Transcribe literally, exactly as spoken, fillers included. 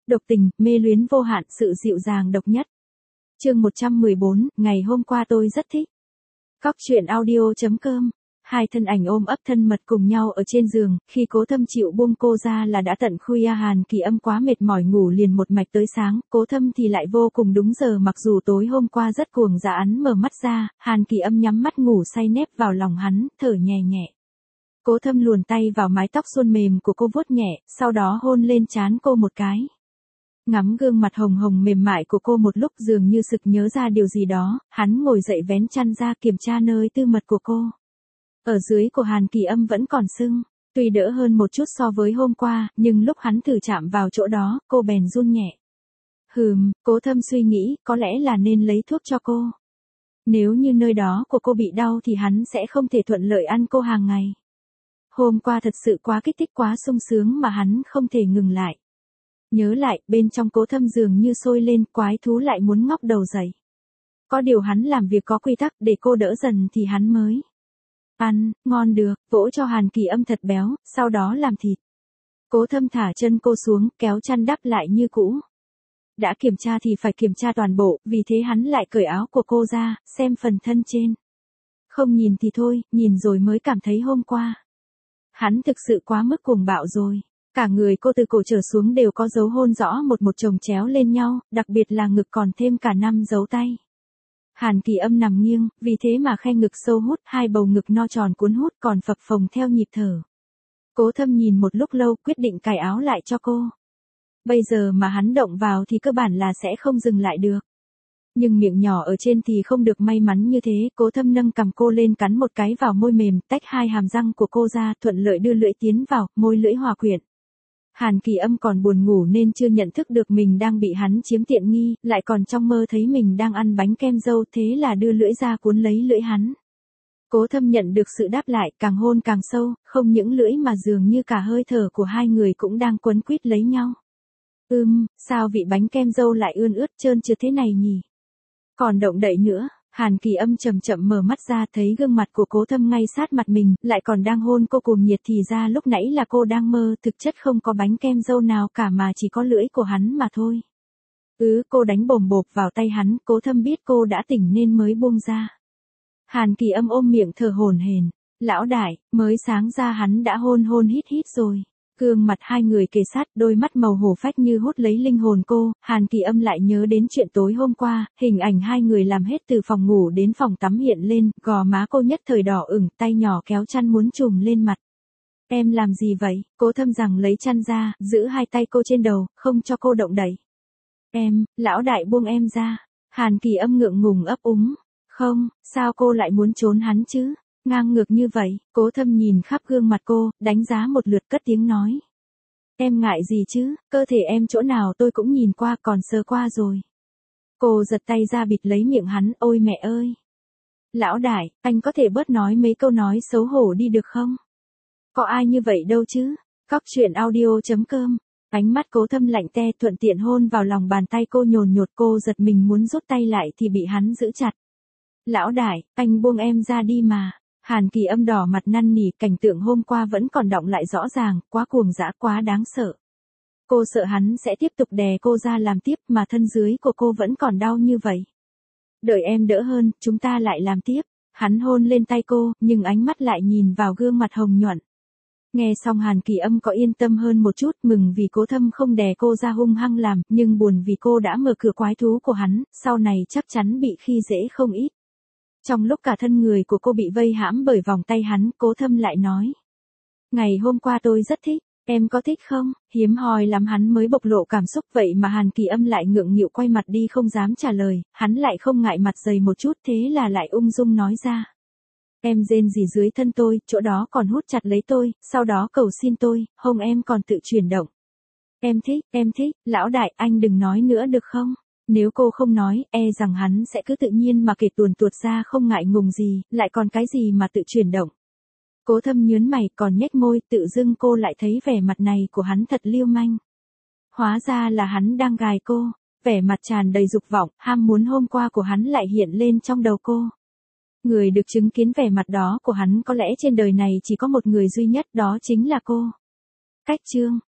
độc tình, mê luyến vô hạn, sự dịu dàng độc nhất. Chương một trăm mười bốn, ngày hôm qua tôi rất thích. Cóc truyện audio chấm com. Hai thân ảnh ôm ấp thân mật cùng nhau ở trên giường, khi Cố Thâm chịu buông cô ra là đã tận khuya. Hàn Kỳ Âm quá mệt mỏi ngủ liền một mạch tới sáng, Cố Thâm thì lại vô cùng đúng giờ. Mặc dù tối hôm qua rất cuồng dã, hắn mở mắt ra, Hàn Kỳ Âm nhắm mắt ngủ say nép vào lòng hắn, thở nhẹ nhẹ. Cố Thâm luồn tay vào mái tóc suôn mềm của cô vuốt nhẹ, sau đó hôn lên trán cô một cái. Ngắm gương mặt hồng hồng mềm mại của cô một lúc, dường như sực nhớ ra điều gì đó, hắn ngồi dậy vén chăn ra kiểm tra nơi tư mật của cô. Ở dưới của Hàn Kỳ Âm vẫn còn sưng, tuy đỡ hơn một chút so với hôm qua, nhưng lúc hắn thử chạm vào chỗ đó, cô bèn run nhẹ. Hừm, Cố Thâm suy nghĩ, có lẽ là nên lấy thuốc cho cô. Nếu như nơi đó của cô bị đau thì hắn sẽ không thể thuận lợi ăn cô hàng ngày. Hôm qua thật sự quá kích thích, quá sung sướng mà hắn không thể ngừng lại. Nhớ lại, bên trong Cố Thâm dường như sôi lên, quái thú lại muốn ngóc đầu dậy. Có điều hắn làm việc có quy tắc, để cô đỡ dần thì hắn mới ăn, ngon được, vỗ cho Hàn Kỳ Âm thật béo, sau đó làm thịt. Cố Thâm thả chân cô xuống, kéo chăn đắp lại như cũ. Đã kiểm tra thì phải kiểm tra toàn bộ, vì thế hắn lại cởi áo của cô ra, xem phần thân trên. Không nhìn thì thôi, nhìn rồi mới cảm thấy hôm qua. Hắn thực sự quá mức cuồng bạo rồi. Cả người cô từ cổ trở xuống đều có dấu hôn rõ một một chồng chéo lên nhau, đặc biệt là ngực còn thêm cả năm dấu tay. Hàn Kỳ Âm nằm nghiêng, vì thế mà khe ngực sâu hút, hai bầu ngực no tròn cuốn hút còn phập phồng theo nhịp thở. Cố Thâm nhìn một lúc lâu, quyết định cài áo lại cho cô. Bây giờ mà hắn động vào thì cơ bản là sẽ không dừng lại được. Nhưng miệng nhỏ ở trên thì không được may mắn như thế. Cố Thâm nâng cằm cô lên, cắn một cái vào môi mềm, tách hai hàm răng của cô ra, thuận lợi đưa lưỡi tiến vào, môi lưỡi hòa quyện. Hàn Kỳ Âm còn buồn ngủ nên chưa nhận thức được mình đang bị hắn chiếm tiện nghi, lại còn trong mơ thấy mình đang ăn bánh kem dâu, thế là đưa lưỡi ra cuốn lấy lưỡi hắn. Cố Thâm nhận được sự đáp lại, càng hôn càng sâu, không những lưỡi mà dường như cả hơi thở của hai người cũng đang quấn quýt lấy nhau. Ừm, sao vị bánh kem dâu lại ươn ướt trơn trượt thế này nhỉ? Còn động đậy nữa. Hàn Kỳ Âm chậm chậm mở mắt ra, thấy gương mặt của Cố Thâm ngay sát mặt mình, lại còn đang hôn cô cuồng nhiệt, thì ra lúc nãy là cô đang mơ, thực chất không có bánh kem dâu nào cả mà chỉ có lưỡi của hắn mà thôi. Ừ, cô đánh bồm bộp vào tay hắn, Cố Thâm biết cô đã tỉnh nên mới buông ra. Hàn Kỳ Âm ôm miệng thở hổn hển. Lão đại, mới sáng ra hắn đã hôn hôn hít hít rồi. Gương mặt hai người kề sát, đôi mắt màu hổ phách như hút lấy linh hồn cô. Hàn Kỳ Âm lại nhớ đến chuyện tối hôm qua, hình ảnh hai người làm hết từ phòng ngủ đến phòng tắm hiện lên, gò má cô nhất thời đỏ ửng, tay nhỏ kéo chăn muốn trùm lên mặt. Em làm gì vậy? Cố Thâm rằng lấy chăn ra, giữ hai tay cô trên đầu, không cho cô động đậy. Em, lão đại buông em ra. Hàn Kỳ Âm ngượng ngùng ấp úng. Không, sao cô lại muốn trốn hắn chứ? Ngang ngược như vậy. Cố Thâm nhìn khắp gương mặt cô, đánh giá một lượt, cất tiếng nói. Em ngại gì chứ, cơ thể em chỗ nào tôi cũng nhìn qua, còn sờ qua rồi. Cô giật tay ra bịt lấy miệng hắn, ôi mẹ ơi. Lão đại, anh có thể bớt nói mấy câu nói xấu hổ đi được không? Có ai như vậy đâu chứ. Cóc truyện audio chấm com. Ánh mắt Cố Thâm lạnh te, thuận tiện hôn vào lòng bàn tay cô, nhồn nhột. Cô giật mình muốn rút tay lại thì bị hắn giữ chặt. Lão đại, anh buông em ra đi mà. Hàn Kỳ Âm đỏ mặt năn nỉ, cảnh tượng hôm qua vẫn còn đọng lại rõ ràng, quá cuồng dã, quá đáng sợ. Cô sợ hắn sẽ tiếp tục đè cô ra làm tiếp, mà thân dưới của cô vẫn còn đau như vậy. Đợi em đỡ hơn, chúng ta lại làm tiếp. Hắn hôn lên tay cô, nhưng ánh mắt lại nhìn vào gương mặt hồng nhuận. Nghe xong Hàn Kỳ Âm có yên tâm hơn một chút, mừng vì Cố Thâm không đè cô ra hung hăng làm, nhưng buồn vì cô đã mở cửa quái thú của hắn, sau này chắc chắn bị khi dễ không ít. Trong lúc cả thân người của cô bị vây hãm bởi vòng tay hắn, Cố Thâm lại nói. Ngày hôm qua tôi rất thích, em có thích không? Hiếm hoi lắm hắn mới bộc lộ cảm xúc, vậy mà Hàn Kỳ Âm lại ngượng nghịu quay mặt đi không dám trả lời, hắn lại không ngại mặt dày một chút, thế là lại ung dung nói ra. Em rên gì dưới thân tôi, chỗ đó còn hút chặt lấy tôi, sau đó cầu xin tôi, hông em còn tự chuyển động. Em thích, em thích, lão đại, anh đừng nói nữa được không? Nếu cô không nói, e rằng hắn sẽ cứ tự nhiên mà kể tuồn tuột ra, không ngại ngùng gì, lại còn cái gì mà tự chuyển động. Cố Thâm nhớn mày, còn nhếch môi, tự dưng cô lại thấy vẻ mặt này của hắn thật liêu manh. Hóa ra là hắn đang gài cô, vẻ mặt tràn đầy dục vọng, ham muốn hôm qua của hắn lại hiện lên trong đầu cô. Người được chứng kiến vẻ mặt đó của hắn có lẽ trên đời này chỉ có một người duy nhất, đó chính là cô. Cách chương